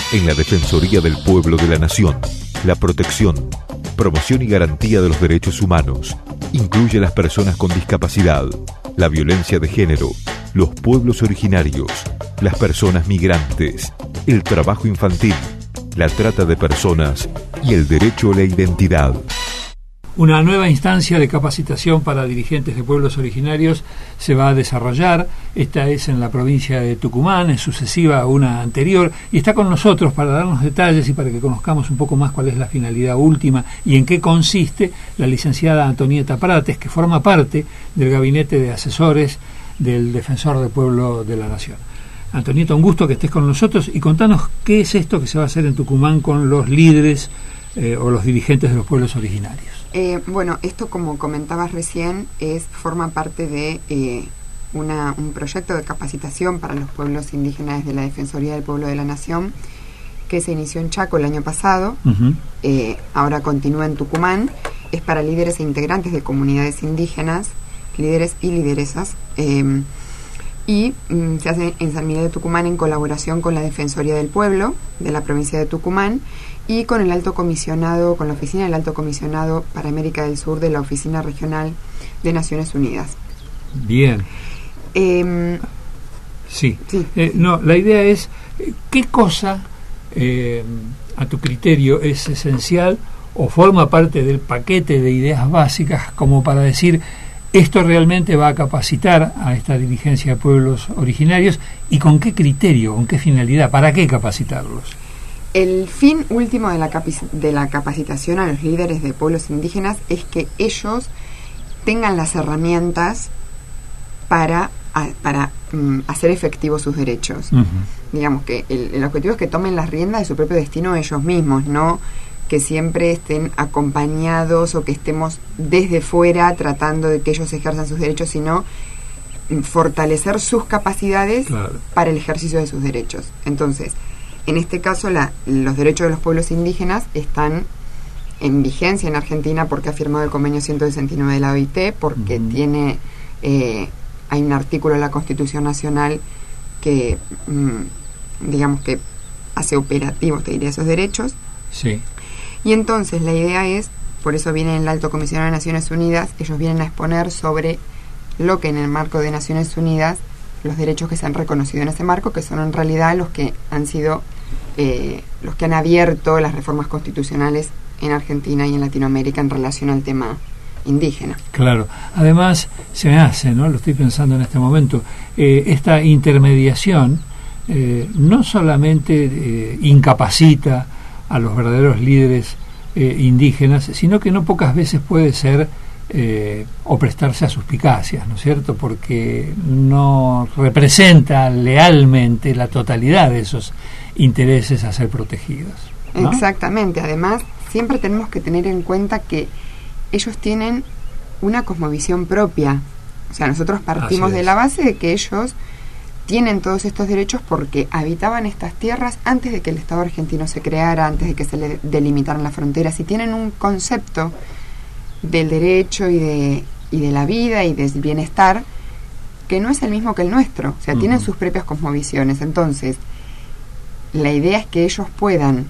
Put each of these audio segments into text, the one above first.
En la Defensoría del Pueblo de la Nación, la protección, promoción y garantía de los derechos humanos incluye a las personas con discapacidad, la violencia de género, los pueblos originarios, las personas migrantes, el trabajo infantil, la trata de personas y el derecho a la identidad. Una nueva instancia de capacitación para dirigentes de pueblos originarios se va a desarrollar. Esta es en la provincia de Tucumán, es sucesiva a una anterior, y está con nosotros para darnos detalles y para que conozcamos un poco más cuál es la finalidad última y en qué consiste la licenciada Antonieta Prates, que forma parte del gabinete de asesores del Defensor del Pueblo de la Nación. Antonieta, un gusto que estés con nosotros y contanos qué es esto que se va a hacer en Tucumán con los líderes o los dirigentes de los pueblos originarios. Bueno, esto, como comentabas recién, forma parte de un proyecto de capacitación para los pueblos indígenas de la Defensoría del Pueblo de la Nación, que se inició en Chaco el año pasado. Ahora continúa en Tucumán. Es para líderes e integrantes de comunidades indígenas, líderes y lideresas, y se hace en San Miguel de Tucumán en colaboración con la Defensoría del Pueblo de la provincia de Tucumán y con el Alto Comisionado, con la Oficina del Alto Comisionado para América del Sur de la Oficina Regional de Naciones Unidas. Bien. Sí. No, la idea es, ¿qué cosa a tu criterio es esencial o forma parte del paquete de ideas básicas como para decir esto realmente va a capacitar a esta dirigencia de pueblos originarios, y con qué criterio, con qué finalidad, para qué capacitarlos? El fin último de la capacitación a los líderes de pueblos indígenas es que ellos tengan las herramientas para hacer efectivos sus derechos. Digamos que el objetivo es que tomen las riendas de su propio destino ellos mismos, no que siempre estén acompañados o que estemos desde fuera tratando de que ellos ejerzan sus derechos, sino fortalecer sus capacidades para el ejercicio de sus derechos. Entonces, en este caso, los derechos de los pueblos indígenas están en vigencia en Argentina porque ha firmado el convenio 169 de la OIT, porque hay un artículo de la Constitución Nacional que, digamos que hace operativos, te diría, esos derechos. Sí. Y entonces la idea es, por eso viene el Alto Comisionado de Naciones Unidas, ellos vienen a exponer sobre lo que en el marco de Naciones Unidas, los derechos que se han reconocido en ese marco, que son en realidad los que han sido, los que han abierto las reformas constitucionales en Argentina y en Latinoamérica en relación al tema indígena. Claro. Además, se me hace, ¿no? Lo estoy pensando en este momento, esta intermediación no solamente incapacita a los verdaderos líderes indígenas, sino que no pocas veces puede ser o prestarse a suspicacias, ¿no es cierto? Porque no representa lealmente la totalidad de esos intereses a ser protegidos, ¿no? Exactamente. Además, siempre tenemos que tener en cuenta que ellos tienen una cosmovisión propia. O sea, nosotros partimos de la base de que ellos tienen todos estos derechos porque habitaban estas tierras antes de que el Estado argentino se creara, antes de que se le delimitaran las fronteras, y tienen un concepto del derecho y de la vida y del bienestar que no es el mismo que el nuestro. O sea, tienen sus propias cosmovisiones. Entonces, la idea es que ellos puedan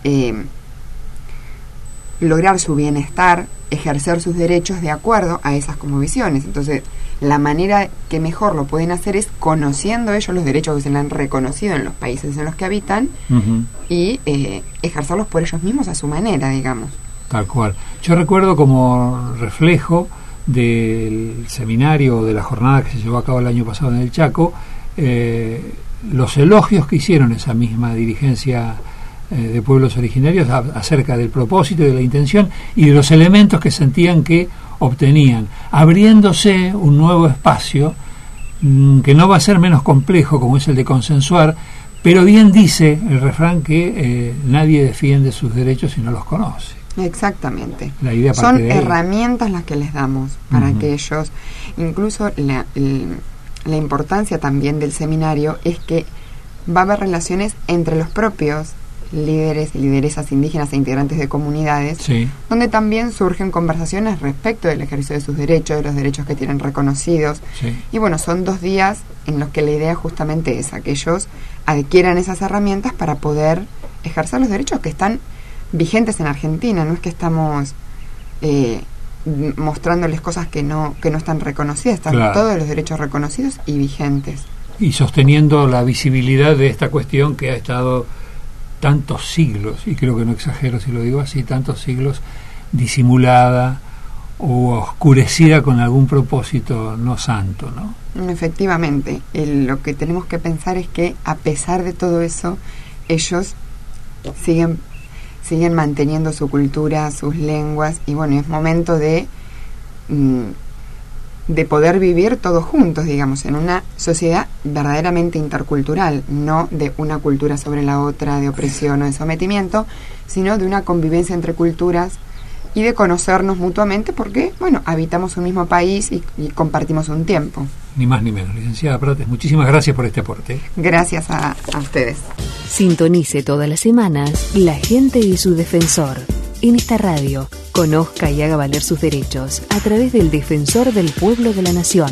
lograr su bienestar, ejercer sus derechos de acuerdo a esas cosmovisiones. Entonces, la manera que mejor lo pueden hacer es conociendo ellos los derechos que se les han reconocido en los países en los que habitan y ejercerlos por ellos mismos a su manera, digamos. Tal cual. Yo recuerdo, como reflejo del seminario, de la jornada que se llevó a cabo el año pasado en el Chaco, los elogios que hicieron esa misma dirigencia de pueblos originarios acerca del propósito y de la intención y de los elementos que sentían que obtenían, abriéndose un nuevo espacio que no va a ser menos complejo, como es el de consensuar, pero bien dice el refrán que nadie defiende sus derechos si no los conoce. Exactamente. La idea son herramientas las que les damos para que ellos, incluso la importancia también del seminario es que va a haber relaciones entre los propios líderes y lideresas indígenas e integrantes de comunidades, donde también surgen conversaciones respecto del ejercicio de sus derechos, de los derechos que tienen reconocidos. Y bueno, son 2 días en los que la idea justamente es a que ellos adquieran esas herramientas para poder ejercer los derechos que están vigentes en Argentina. No es que estamos mostrándoles cosas que no están reconocidas, están todos los derechos reconocidos y vigentes. Y sosteniendo la visibilidad de esta cuestión que ha estado tantos siglos, y creo que no exagero si lo digo así, tantos siglos disimulada o oscurecida con algún propósito no santo, ¿no? Efectivamente, lo que tenemos que pensar es que a pesar de todo eso, ellos siguen manteniendo su cultura, sus lenguas, y bueno, es momento de poder vivir todos juntos, digamos, en una sociedad verdaderamente intercultural, no de una cultura sobre la otra, de opresión o de sometimiento, sino de una convivencia entre culturas y de conocernos mutuamente porque, bueno, habitamos un mismo país y compartimos un tiempo. Ni más ni menos. Licenciada Prates, muchísimas gracias por este aporte. Gracias a ustedes. Sintonice todas las semanas La Gente y su Defensor. En esta radio, conozca y haga valer sus derechos a través del Defensor del Pueblo de la Nación.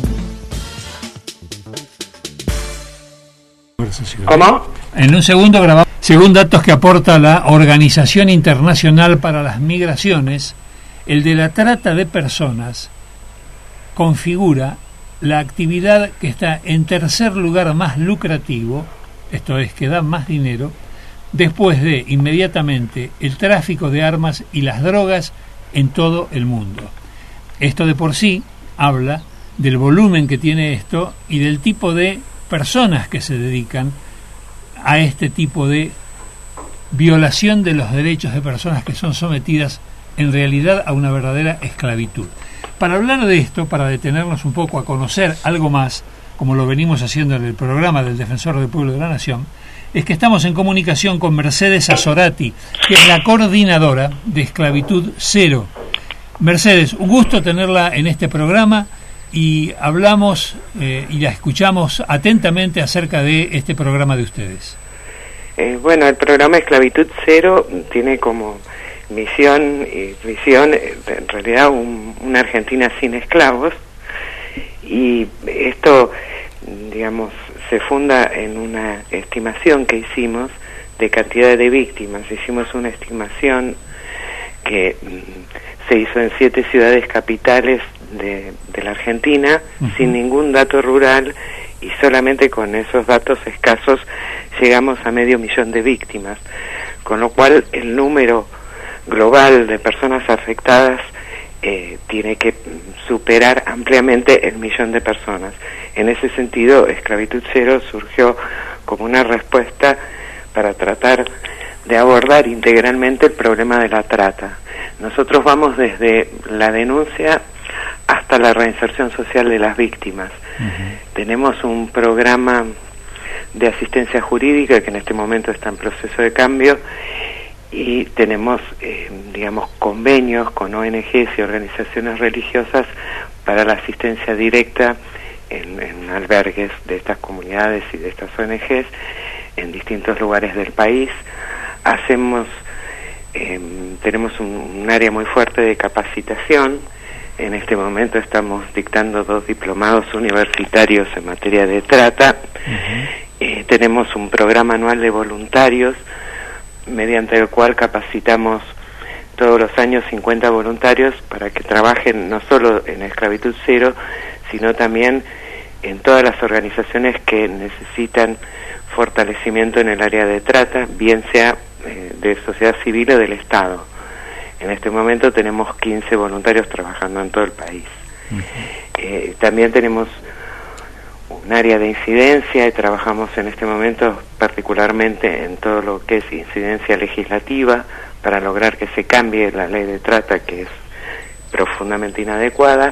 ¿Cómo? En un segundo grabamos. Según datos que aporta la Organización Internacional para las Migraciones, el de la trata de personas configura la actividad que está en tercer lugar más lucrativo, esto es, que da más dinero, después de, inmediatamente, el tráfico de armas y las drogas en todo el mundo. Esto de por sí habla del volumen que tiene esto y del tipo de personas que se dedican a este tipo de violación de los derechos de personas que son sometidas en realidad a una verdadera esclavitud. Para hablar de esto, para detenernos un poco a conocer algo más, como lo venimos haciendo en el programa del Defensor del Pueblo de la Nación, es que estamos en comunicación con Mercedes Azzorati, que es la coordinadora de Esclavitud Cero. Mercedes, un gusto tenerla en este programa y hablamos y la escuchamos atentamente acerca de este programa de ustedes. Bueno, el programa Esclavitud Cero tiene como misión y visión, en realidad, una Argentina sin esclavos, y esto, digamos, se funda en una estimación que hicimos de cantidad de víctimas. Hicimos una estimación que se hizo en 7 ciudades capitales de la Argentina, sin ningún dato rural, y solamente con esos datos escasos llegamos a 500.000 de víctimas, con lo cual el número global de personas afectadas tiene que superar ampliamente el 1.000.000 de personas. En ese sentido, Esclavitud Cero surgió como una respuesta para tratar de abordar integralmente el problema de la trata. Nosotros vamos desde la denuncia hasta la reinserción social de las víctimas. Tenemos un programa de asistencia jurídica que en este momento está en proceso de cambio, y tenemos, digamos, convenios con ONGs y organizaciones religiosas para la asistencia directa en albergues de estas comunidades y de estas ONGs en distintos lugares del país. Tenemos un área muy fuerte de capacitación. En este momento estamos dictando 2 diplomados universitarios en materia de trata. Tenemos un programa anual de voluntarios, mediante el cual capacitamos todos los años 50 voluntarios para que trabajen no solo en Esclavitud Cero, sino también en todas las organizaciones que necesitan fortalecimiento en el área de trata, bien sea de sociedad civil o del Estado. En este momento tenemos 15 voluntarios trabajando en todo el país. También tenemos un área de incidencia y trabajamos en este momento particularmente en todo lo que es incidencia legislativa para lograr que se cambie la ley de trata, que es profundamente inadecuada.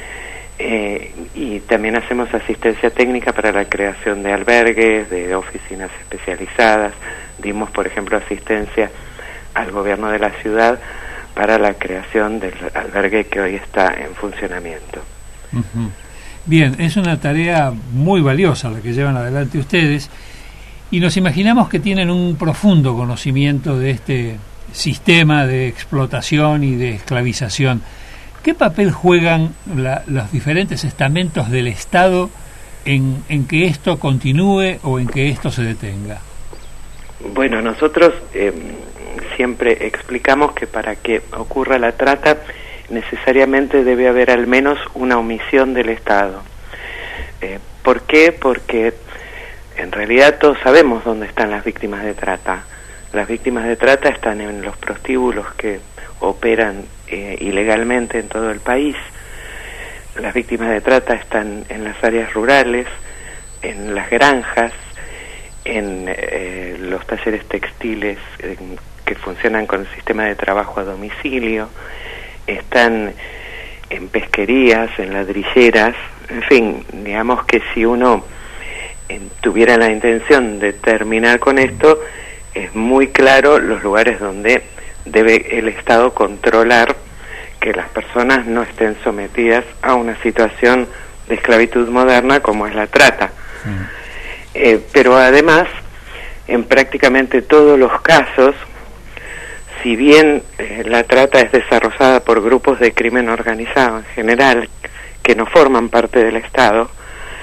Y también hacemos asistencia técnica para la creación de albergues, de oficinas especializadas. Dimos, por ejemplo, asistencia al gobierno de la ciudad para la creación del albergue que hoy está en funcionamiento. Bien, es una tarea muy valiosa la que llevan adelante ustedes, y nos imaginamos que tienen un profundo conocimiento de este sistema de explotación y de esclavización. ¿Qué papel juegan los diferentes estamentos del Estado en que esto continúe o en que esto se detenga? Bueno, nosotros siempre explicamos que para que ocurra la trata necesariamente debe haber al menos una omisión del Estado. ¿Por qué? Porque en realidad todos sabemos dónde están las víctimas de trata. Las víctimas de trata están en los prostíbulos que operan ilegalmente en todo el país. Las víctimas de trata están en las áreas rurales, en las granjas, en los talleres textiles que funcionan con el sistema de trabajo a domicilio, están en pesquerías, en ladrilleras, en fin, digamos que si uno tuviera la intención de terminar con esto, es muy claro los lugares donde debe el Estado controlar que las personas no estén sometidas a una situación de esclavitud moderna como es la trata. Pero además, en prácticamente todos los casos, si bien la trata es desarrollada por grupos de crimen organizado en general, que no forman parte del Estado,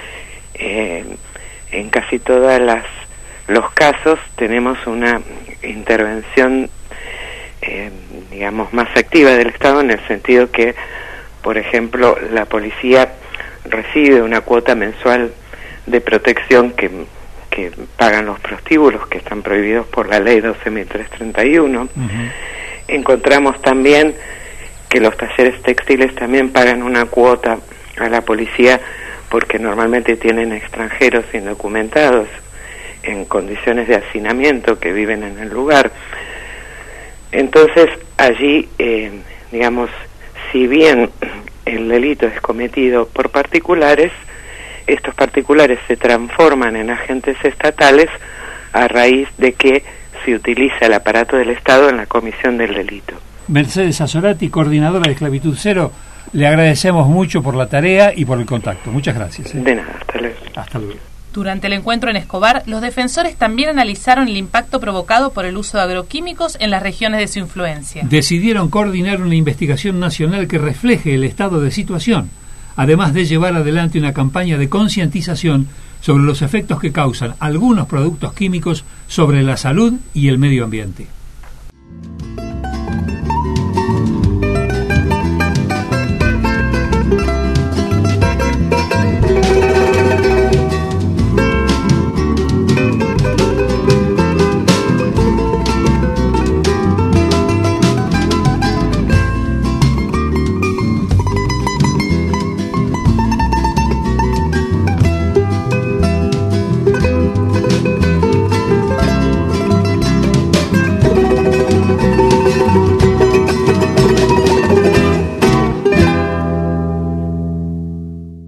en casi todos los casos tenemos una intervención digamos más activa del Estado, en el sentido que, por ejemplo, la policía recibe una cuota mensual de protección que pagan los prostíbulos, que están prohibidos por la ley 12.331. Encontramos también que los talleres textiles también pagan una cuota a la policía, porque normalmente tienen extranjeros indocumentados en condiciones de hacinamiento que viven en el lugar. Entonces allí, digamos, si bien el delito es cometido por particulares, estos particulares se transforman en agentes estatales a raíz de que se utiliza el aparato del Estado en la comisión del delito. Mercedes Azzolati, coordinadora de Esclavitud Cero, le agradecemos mucho por la tarea y por el contacto. Muchas gracias. De nada, hasta luego. Hasta luego. Durante el encuentro en Escobar, los defensores también analizaron el impacto provocado por el uso de agroquímicos en las regiones de su influencia. Decidieron coordinar una investigación nacional que refleje el estado de situación, además de llevar adelante una campaña de concientización sobre los efectos que causan algunos productos químicos sobre la salud y el medio ambiente.